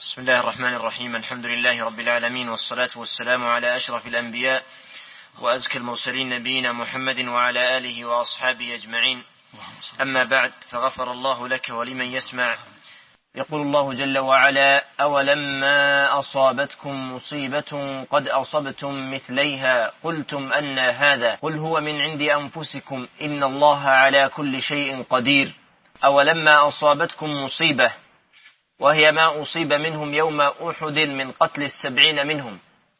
بسم الله الرحمن الرحيم. الحمد لله رب العالمين، والصلاة والسلام على أشرف الأنبياء وأزكى المرسلين نبينا محمد وعلى آله وأصحابه أجمعين. أما بعد، فغفر الله لك ولمن يسمع. يقول الله جل وعلا: أولما أصابتكم مصيبة قد أصبتم مثليها قلتم أن هذا قل هو من عند أنفسكم إن الله على كل شيء قدير. أولما أصابتكم مصيبة، وهي ما أصيب منهم يوم أحد من قتل 70 منهم،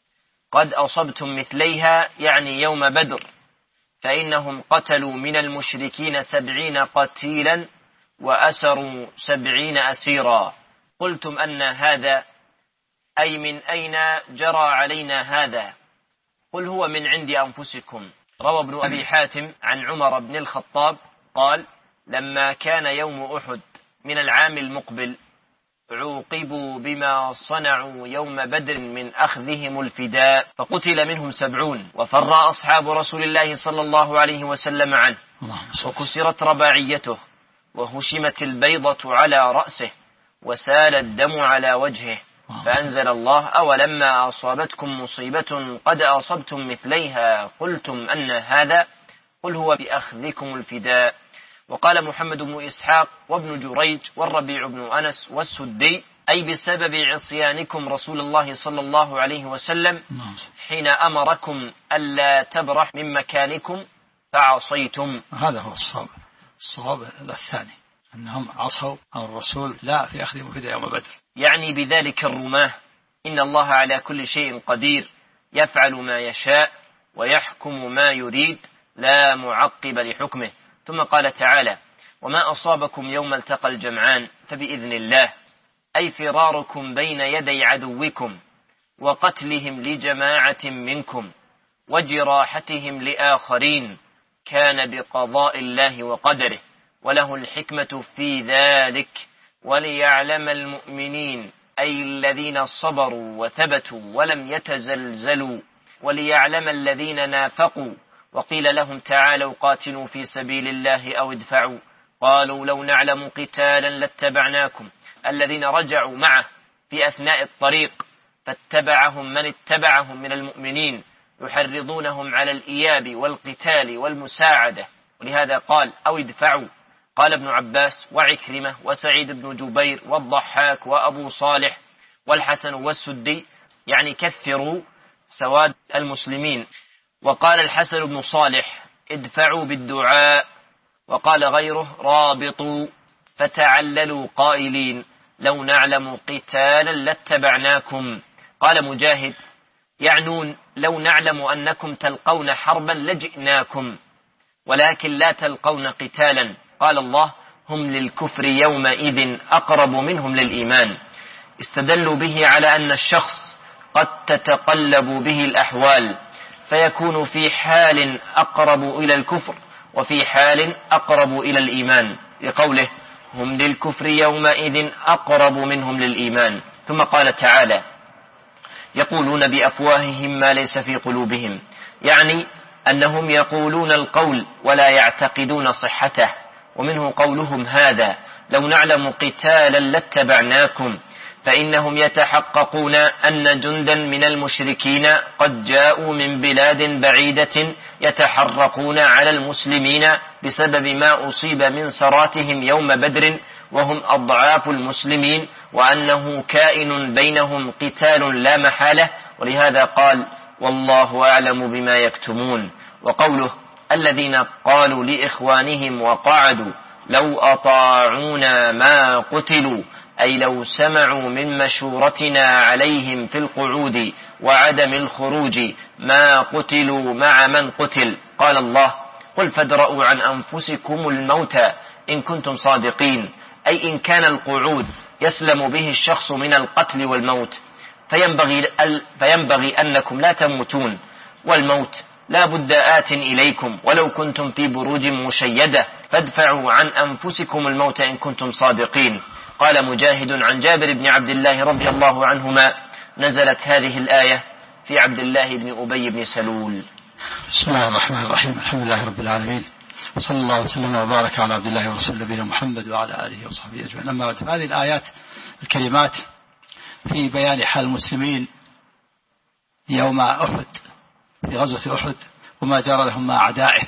قد أصبتم مثليها يعني يوم بدر، فإنهم قتلوا من المشركين 70 قتيلا وأسروا 70 أسيرا. قلتم أن هذا أي من أين جرى علينا هذا؟ قل هو من عند أنفسكم. روى ابن أبي حاتم عن عمر بن الخطاب قال: لما كان يوم أحد من العام المقبل عوقبوا بما صنعوا يوم بدر من أخذهم الفداء، فقتل منهم 70، وفر أصحاب رسول الله صلى الله عليه وسلم عنه، وكسرت رباعيته، وهشمت البيضة على رأسه، وسال الدم على وجهه، فأنزل الله: أولما أصابتكم مصيبة قد أصبتم مثليها قلتم أن هذا قل هو بأخذكم الفداء. وقال محمد بن إسحاق وابن جريج والربيع بن أنس والسدي: أي بسبب عصيانكم رسول الله صلى الله عليه وسلم حين أمركم ألا تبرح من مكانكم فعصيتم. هذا هو الصواب الثاني، أنهم عصوا الرسول لا في أخذهم الفداء يوم بدر، يعني بذلك الرماه. إن الله على كل شيء قدير، يفعل ما يشاء ويحكم ما يريد، لا معقب لحكمه. ثم قال تعالى: وما أصابكم يوم التقى الجمعان فبإذن الله، أي فراركم بين يدي عدوكم وقتلهم لجماعة منكم وجراحتهم لآخرين، كان بقضاء الله وقدره، وله الحكمة في ذلك، وليعلم المؤمنين أي الذين صبروا وثبتوا ولم يتزلزلوا، وليعلم الذين نافقوا وقيل لهم تعالوا قاتلوا في سبيل الله أو ادفعوا، قالوا لو نعلم قتالا لاتبعناكم. الذين رجعوا معه في أثناء الطريق فاتبعهم من اتبعهم من المؤمنين، يحرضونهم على الإياب والقتال والمساعدة، ولهذا قال أو ادفعوا. قال ابن عباس وعكرمة وسعيد بن جبير والضحاك وأبو صالح والحسن والسدي، يعني كثروا سواد المسلمين. وقال الحسن بن صالح ادفعوا بالدعاء، وقال غيره رابطوا، فتعللوا قائلين لو نعلم قتالا لاتبعناكم. قال مجاهد يعنون لو نعلم أنكم تلقون حربا لجئناكم، ولكن لا تلقون قتالا. قال الله هم للكفر يومئذ أقرب منهم للإيمان. استدلوا به على أن الشخص قد تتقلب به الأحوال، فيكون في حال أقرب إلى الكفر وفي حال أقرب إلى الإيمان، لقوله هم للكفر يومئذ أقرب منهم للإيمان. ثم قال تعالى: يقولون بأفواههم ما ليس في قلوبهم، يعني أنهم يقولون القول ولا يعتقدون صحته. ومنه قولهم هذا لو نعلم قتالا لاتبعناكم، فإنهم يتحققون أن جندا من المشركين قد جاءوا من بلاد بعيدة يتحرقون على المسلمين بسبب ما أصيب من سراتهم يوم بدر، وهم أضعاف المسلمين، وأنه كائن بينهم قتال لا محالة، ولهذا قال والله أعلم بما يكتمون. وقوله الذين قالوا لإخوانهم وقعدوا لو أطاعونا ما قتلوا، أي لو سمعوا من مشورتنا عليهم في القعود وعدم الخروج ما قتلوا مع من قتل. قال الله قل فادرءوا عن أنفسكم الموت إن كنتم صادقين، أي إن كان القعود يسلم به الشخص من القتل والموت، فينبغي أنكم لا تموتون، والموت لا بد آت إليكم ولو كنتم في بروج مشيدة، فادفعوا عن أنفسكم الموت إن كنتم صادقين. قال مجاهد عن جابر بن عبد الله رضي الله عنهما: نزلت هذه الآية في عبد الله بن أبي بن سلول. بسم الله الرحمن الرحيم. الحمد لله رب العالمين، وصلى الله وسلم وبارك على عبد الله ورسول نبينا محمد وعلى آله وصحبه أجمعين. أما بعد، هذه الآيات الكريمات في بيان حال المسلمين يوم أحد في غزوة أحد وما جرى لهم مع أعدائه،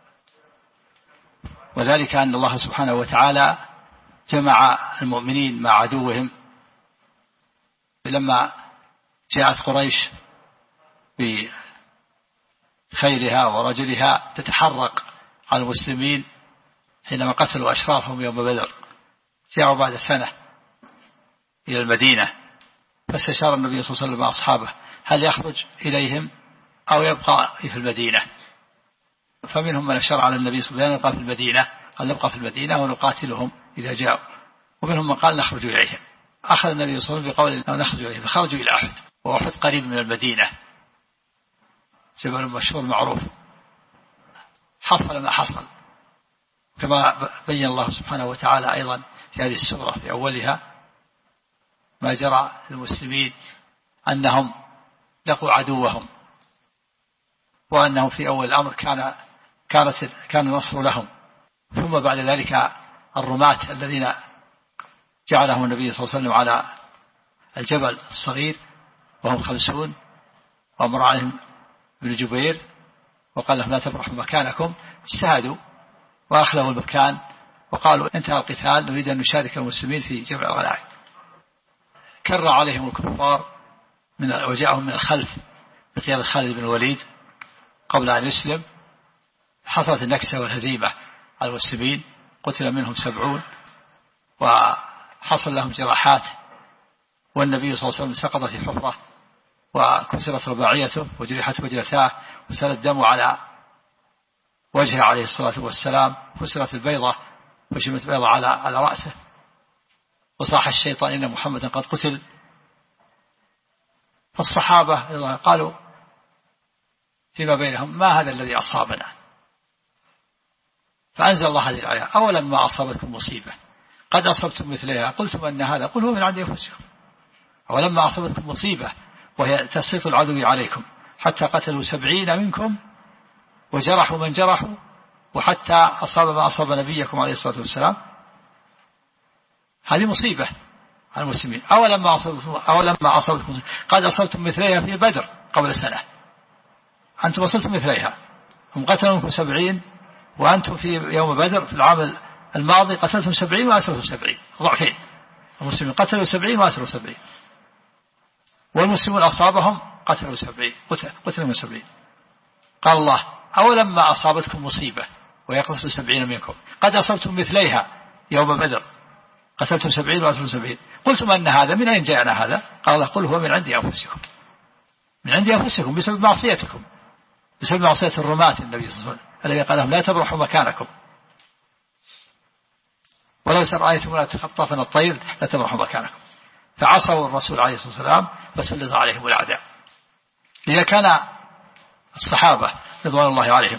وذلك أن الله سبحانه وتعالى جمع المؤمنين مع عدوهم لما جاءت قريش بخيلها ورجلها تتحرق على المسلمين حينما قتلوا أشرافهم يوم بدر. جاءوا بعد سنة إلى المدينة، فاستشار النبي صلى الله عليه وسلم أصحابه هل يخرج إليهم أو يبقى في المدينة، فمنهم من أشار على النبي صلى الله عليه وسلم يبقى في المدينة، قال نبقى في المدينة ونقاتلهم إذا جاءوا، ومنهم من قال نخرج إليهم. أخذ النبي صلى الله عليه وسلم بقول نخرج إليهم، فخرجوا إلى أحد، وأحد قريب من المدينة جبل مشهور معروف. حصل ما حصل كما بين الله سبحانه وتعالى أيضا في هذه السورة في أولها ما جرى للمسلمين أنهم لقوا عدوهم، وأنهم في أول الأمر كان النصر لهم، ثم بعد ذلك الرماة الذين جعلهم النبي صلى الله عليه وسلم على الجبل الصغير وهم 50 وأمر عليهم ابن جبير وقال لهم لا تبرحوا مكانكم، اجتهدوا وأخلوا المكان وقالوا انتهى القتال نريد أن نشارك المسلمين في جمع الغنائم. كر عليهم الكفار وجاءهم من الخلف بقيادة خالد بن الوليد قبل أن يسلم، حصلت النكسة والهزيمة على المسلمين، قتل منهم 70 وحصل لهم جراحات، والنبي صلى الله عليه وسلم سقط في حفرة وكسرت رباعيته وجرحت وجلتاه وسال الدم على وجهه عليه الصلاة والسلام، كسرت البيضة وشمت بيضة على رأسه، وصاح الشيطان إن محمدا قد قتل. فالصحابة قالوا فيما بينهم ما هذا الذي أصابنا، فأنزل الله هذه الآية أولما أصابتكم مصيبة قد أصبتم مثلها قلتم أن هذا قل هو من عند أنفسكم، أولما أصابتكم مصيبة وهي تسليط العدو عليكم حتى قتلوا 70 منكم وجرحوا من جرحوا وحتى أصاب ما أصاب نبيكم عليه الصلاة والسلام، هذه مصيبة على المسلمين. أولما أصابتكم قد أصبتم مثلها في بدر قبل سنة، أنتم وصلتم مثلها، هم قتلوا منكم 70 وأنتم في يوم بدر في العام الماضي قتلتم 70 وأسرتم 70 ضعفين، المسلمين قتلوا 70 وأسروا 70، والمسلمون أصابهم قتلوا 70 قتلوا من 70. قال الله أولما أصابتكم مصيبة ويقتل 70 منكم قد أصبتم مثليها يوم بدر قتلتم 70 وأسرتم 70 قلتم أن هذا من أين جاءنا هذا؟ قال الله قل هو من عند أنفسكم، من عند أنفسكم بسبب معصيتكم، بسبب معصية الرماة النبي صلى الله عليه وسلم الذي قال لهم لا تبرحوا مكانكم، ولو ترأيتم ولا تخطفن الطير لا تبرحوا مكانكم، فعصوا الرسول عليه الصلاة والسلام فسلط عليهم الأعداء. إذا كان الصحابة رضوان الله عليهم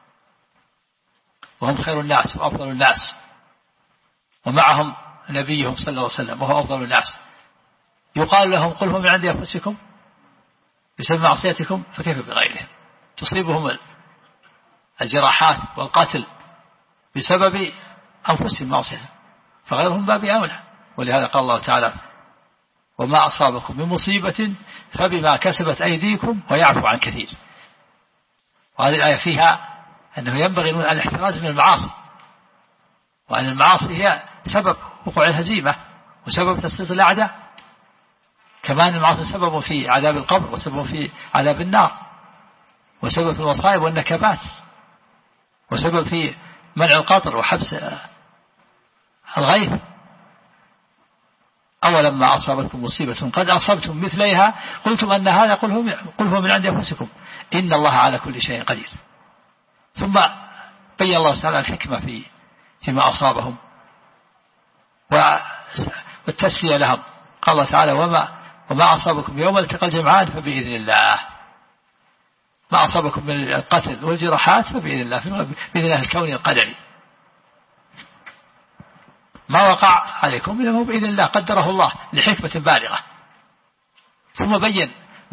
وهم خير الناس وأفضل الناس ومعهم نبيهم صلى الله عليه وسلم وهو أفضل الناس يقال لهم قل هو من عند أنفسكم بسبب معصيتكم، فكيف بغيرهم تصيبهم الجراحات والقتل بسبب أنفسهم معصية، فغيرهم باب أولى. ولهذا قال الله تعالى وما أصابكم من مصيبة فبما كسبت أيديكم ويعفو عن كثير. وهذه الآية فيها أنه ينبغي الاحتراز من المعاصي، وأن المعاصي هي سبب وقوع الهزيمة وسبب تسليط الأعداء، كما أن المعاصي سبب في عذاب القبر وسبب في عذاب النار وسبب في المصائب والنكبات وسبب في منع القطر وحبس الغيث. أولما أصابتكم مصيبة قد أصبتم مثليها قلتم أن هذا قل هو من عند أنفسكم إن الله على كل شيء قدير. ثم بين الله تعالى الحكمة فيما أصابهم والتسلية لهم. قال الله تعالى وما أصابكم يوم التقى الجمعان فبإذن الله، ما أصابكم من القتل والجراحات فبإذن الله، بإذن الله الكوني القدري، ما وقع عليكم إنه بإذن الله قدره الله لحكمة بالغة. ثم بين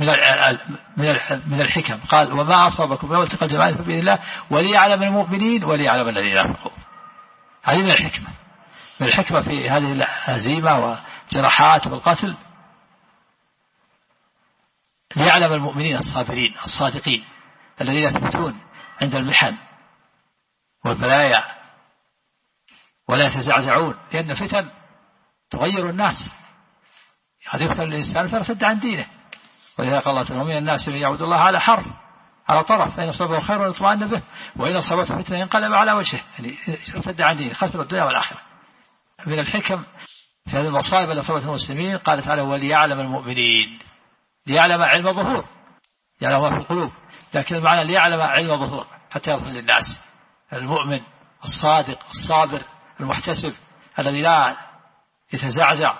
من الحكم قال وما أصابكم يوم التقى الجمعان فبإذن الله وليعلم المؤمنين وليعلم الذين نافقوا. هذه من الحكمة، من الحكمة في هذه الهزيمة والجراحات والقتل ليعلم المؤمنين الصابرين الصادقين الذين يثبتون عند المحن والبلايا ولا يتزعزعون، لأن الفتن تغير الناس، قد يفتن الإنسان فيرتد عن دينه. ولذا قال الله تعالى: ومن الناس من يعبد الله على حرف على طرف، فإن أصابه خير اطمأن به وإن أصابته فتنة انقلب على وجهه، يعني ارتد عن دينه، خسر الدنيا والآخرة. من الحكم في هذه المصائب التي أصابت المسلمين قال تعالى: وليعلم المؤمنين، ليعلم علم ظهور، يعلم ما في القلوب، لكن المعنى ليعلم علم ظهور حتى يظهر للناس. المؤمن الصادق الصابر المحتسب الذي لا يتزعزع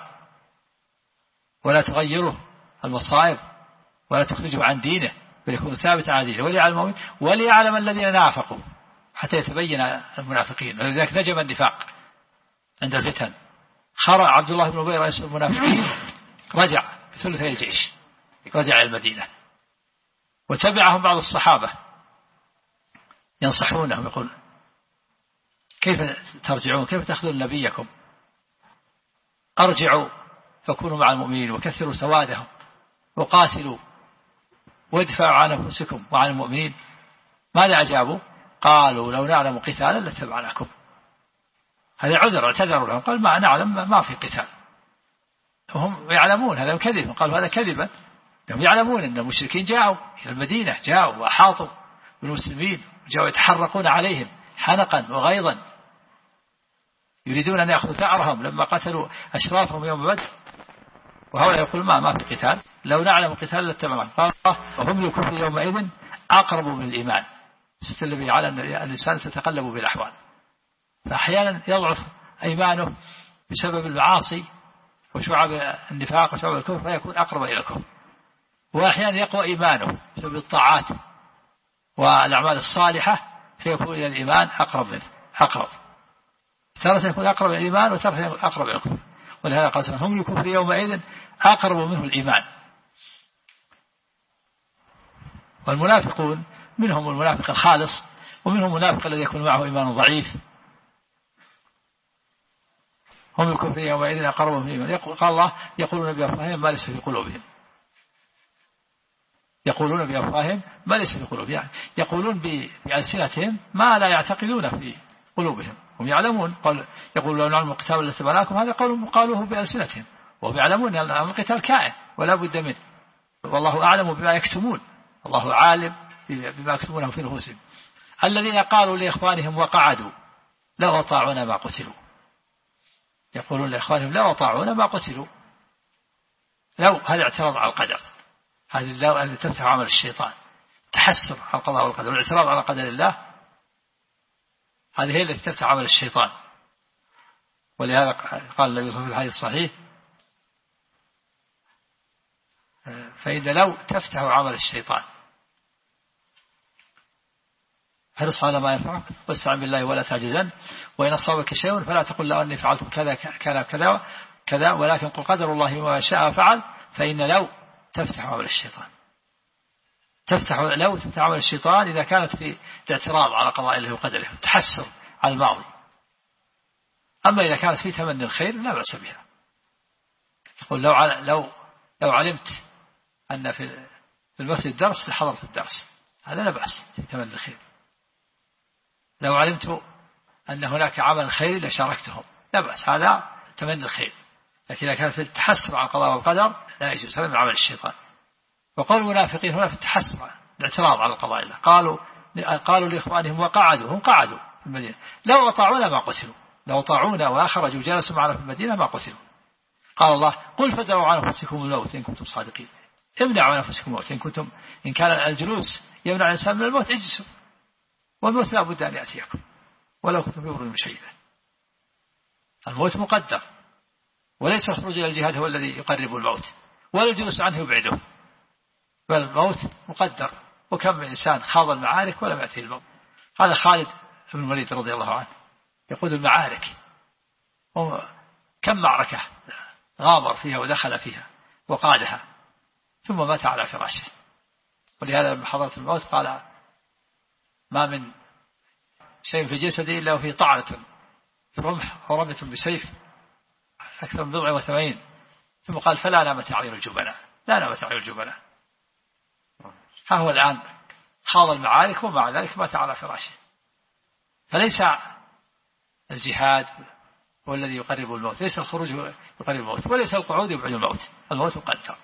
ولا تغيره المصائب ولا تخرجه عن دينه، بل يكون ثابتا عن دينه. وليعلم المؤمن وليعلم الذين نافقوا، حتى يتبين المنافقين. ولذلك نجم النفاق عند الفتن. خرج عبد الله بن أبي رئيس المنافقين، رجع بثلثي الجيش، رجع إلى المدينة، وتبعهم بعض الصحابة ينصحونهم، يقول: كيف ترجعون؟ كيف تأخذون نبيكم؟ أرجعوا فكونوا مع المؤمنين وكثروا سوادهم وقاتلوا وادفعوا عن أنفسكم وعن المؤمنين. ماذا أجابوا؟ قالوا: لو نعلم قتالا لاتبعناكم. هذا عذر، اعتذروا لهم، قال: ما نعلم، ما في قتال. وهم يعلمون هذا كذب، قالوا هذا كذبا. هم يعلمون أن المشركين جاءوا إلى المدينة، جاءوا وأحاطوا بالمسلمين وجاءوا يتحرقون عليهم حنقا وغيظا، يريدون أن يأخذوا ثأرهم لما قتلوا أشرافهم يوم بدر. وهؤلاء يقول: ما في قتال، لو نعلم قتال لاتبعناكم. قال: وهم الكفر يومئذ أقرب من الإيمان. استدل على أن الإنسان تتقلب بالأحوال، فأحيانا يضعف إيمانه بسبب المعاصي وشعب النفاق وشعب الكفر فيكون أقرب إلى الكفر، وأحيانا يقوى إيمانه بسبب الطاعات والأعمال الصالحة فيكون إلى الإيمان أقرب منه، ترى يكون أقرب إلى الإيمان وترى أقرب إلى الكفر. ولهذا قال: هم الكفر يومئذ أقرب منه الإيمان. والمنافقون منهم المنافق الخالص، ومنهم المنافق الذي يكون معه إيمان ضعيف. هم الكفر يومئذ أقرب منه الإيمان. قال الله: يقولون بأفواههم ما ليس في قلوبهم. يقولون بأفواههم ما ليس في قلوبهم، يعني يقولون بألسنتهم ما لا يعتقدون في قلوبهم. هم يعلمون، يقول: لو نعلم القتال لاتبعناكم، هذا قالوه بألسنتهم، وهم يعلمون أن القتال كائن ولا بد منه، والله أعلم بما يكتمون، الله عالم بما يكتمونه في نفوسهم. الذين قالوا لإخوانهم وقعدوا لو أطاعونا ما قتلوا. يقولون لإخوانهم: لو أطاعونا ما قتلوا. لو هذا اعتراض على القدر، هذه اللو التي تفتح عمل الشيطان، تحسر على القضاء والقدر والاعتراض على قدر الله، هذه هي التي تفتح عمل الشيطان. ولهذا قال النبي صلى الله عليه وسلم في الحديث الصحيح: فإذا لو تفتح عمل الشيطان، حرص على ما ينفعك واستعن بالله ولا تعجزن، وإن أصابك شيء فلا تقل لو أني فعلت كذا كذا كذا، ولكن قل قدر الله وما شاء فعل. فإن لو تفتح عمل الشيطان، لو تفتح عمل الشيطان إذا كانت في الاعتراض على قضاء الله وقدره، التحسر على الماضي. أما إذا كانت في تمني الخير لا بأس بها. تقول: لو علمت أن في المسجد درس لحضرت الدرس، هذا لا بأس في تمني الخير. لو علمت أن هناك عمل خير لشاركتهم، لا بأس، هذا تمني الخير. لكن إذا كان في التحسر على القضاء والقدر لا يجوز، هذا من عمل الشيطان. وقول المنافقين هنا في التحسر، الاعتراض على القضاء الله، قالوا لإخوانهم وقعدوا، هم قعدوا في المدينة، لو أطاعونا ما قتلوا، لو أطاعونا وخرجوا جلسوا معنا في المدينة ما قتلوا. قال الله: قل فدعوا عن أنفسكم الموت إن كنتم صادقين. امنعوا عن أنفسكم الموت إن كان الجلوس يمنع الإنسان من الموت، اجلسوا، والموت لا بد أن يأتيكم ولو كنتم في بروج مشيدة. الموت مقدر، وليس الخروج إلى الجهاد هو الذي يقرب الموت، ولا الجلوس عنه يبعده، بل الموت مقدر. وكم من إنسان خاض المعارك ولم يأتيه الموت. هذا خالد بن الوليد رضي الله عنه يقود المعارك، كم معركة غامر فيها ودخل فيها وقادها، ثم مات على فراشه. ولهذا لما حضرت الموت قال: ما من شيء في جسدي إلا وفيه طعنة في رمح ورمية بسيف أكثر من 80. ثم قال: فلا نامت أعين الجبناء، لا نامت أعين الجبناء. ها هو الآن خاض المعارك ومع ذلك مات على فراشه. فليس الجهاد هو الذي يقرب الموت، ليس الخروج يقرب الموت، وليس القعود يبعد الموت. الموت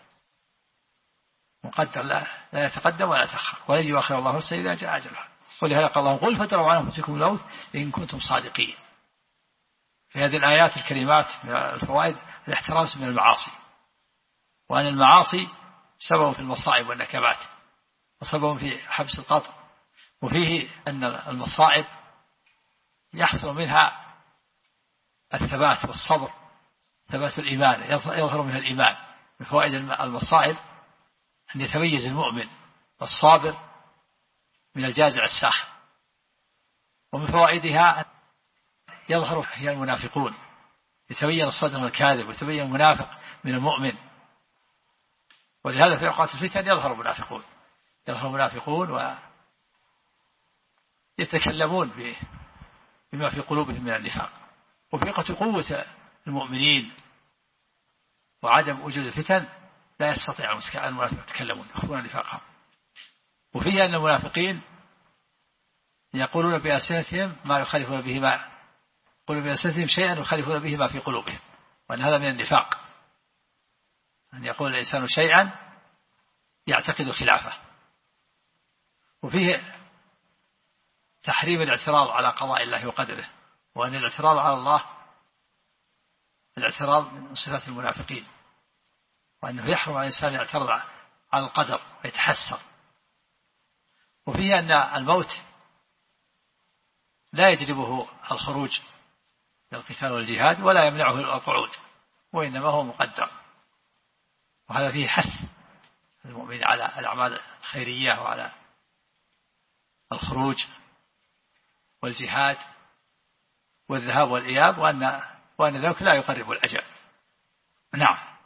مقدر لا يتقدم ولا يتأخر، ولن يؤخر الله نفسا إذا جاء أجلها. ولهذا قال الله قل فادرؤوا عن أنفسكم الموت إن كنتم صادقين. في هذه الآيات الكريمات من الفوائد الاحتراز من المعاصي، وأن المعاصي سبب في المصائب والنكبات وسبب في حبس القطر. وفيه أن المصائب يحصل منها الثبات والصبر، ثبات الإيمان، يظهر منها الإيمان. من فوائد المصائب أن يتميز المؤمن والصابر من الجازع الساخر. ومن فوائدها يظهر فيها المنافقون، يتبين الصادق من الكاذب ويتبين المنافق من المؤمن. ولهذا في أوقات الفتن يظهر المنافقون ويتكلمون بما في قلوبهم من النفاق. وفي قوة المؤمنين وعدم وجود الفتن لا يستطيع المنافقون يتكلمون يخفون نفاقهم. وفيه أن المنافقين يقولون بألسنتهم ما يخالفون به يقولون بألسنتهم شيئا يخالفون به ما في قلوبهم، وأن هذا من النفاق، أن يقول الإنسان شيئا يعتقد خلافه. وفيه تحريم الاعتراض على قضاء الله وقدره، وأن الاعتراض على الله الاعتراض من صفات المنافقين، وأنه يحرم على الإنسان يعترض على القدر ويتحسر. وفيه أن الموت لا يجلبه الخروج للقتال والجهاد ولا يمنعه القعود، وإنما هو مقدر. وهذا فيه حث المؤمن على الأعمال الخيرية وعلى الخروج والجهاد والذهاب والإياب، وأن ذلك لا يقرب الأجل. نعم.